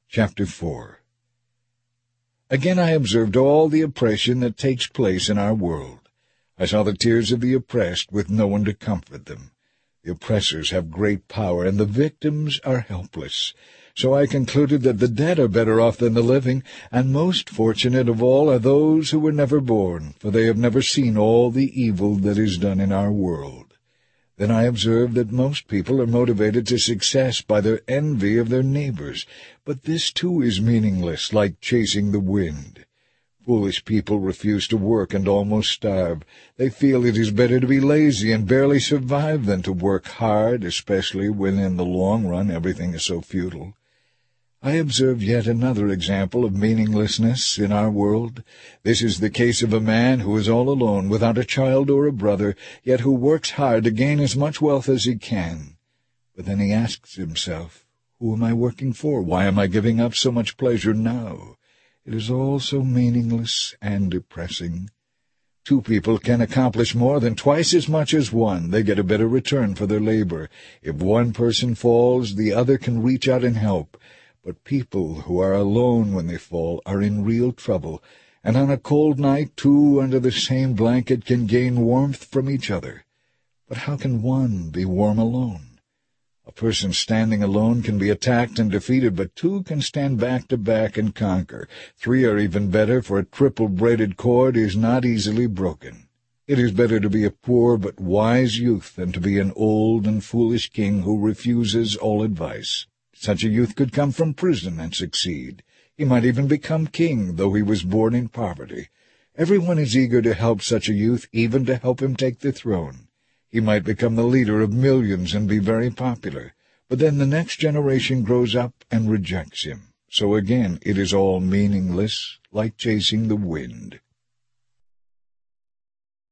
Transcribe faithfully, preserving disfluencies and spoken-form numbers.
Chapter four. Again I observed all the oppression that takes place in our world. I saw the tears of the oppressed with no one to comfort them. The oppressors have great power, and the victims are helpless. So I concluded that the dead are better off than the living, and most fortunate of all are those who were never born, for they have never seen all the evil that is done in our world. Then I observed that most people are motivated to success by their envy of their neighbors, but this too is meaningless, like chasing the wind. Foolish people refuse to work and almost starve. They feel it is better to be lazy and barely survive than to work hard, especially when in the long run everything is so futile. I observe yet another example of meaninglessness in our world. This is the case of a man who is all alone, without a child or a brother, yet who works hard to gain as much wealth as he can. But then he asks himself, who am I working for? Why am I giving up so much pleasure now? It is all so meaningless and depressing. Two people can accomplish more than twice as much as one. They get a better return for their labor. If one person falls, the other can reach out and help. But people who are alone when they fall are in real trouble, and on a cold night two under the same blanket can gain warmth from each other. But how can one be warm alone? A person standing alone can be attacked and defeated, but two can stand back to back and conquer. Three are even better, for a triple-braided cord is not easily broken. It is better to be a poor but wise youth than to be an old and foolish king who refuses all advice. Such a youth could come from prison and succeed. He might even become king, though he was born in poverty. Everyone is eager to help such a youth, even to help him take the throne. He might become the leader of millions and be very popular. But then the next generation grows up and rejects him. So again it is all meaningless, like chasing the wind.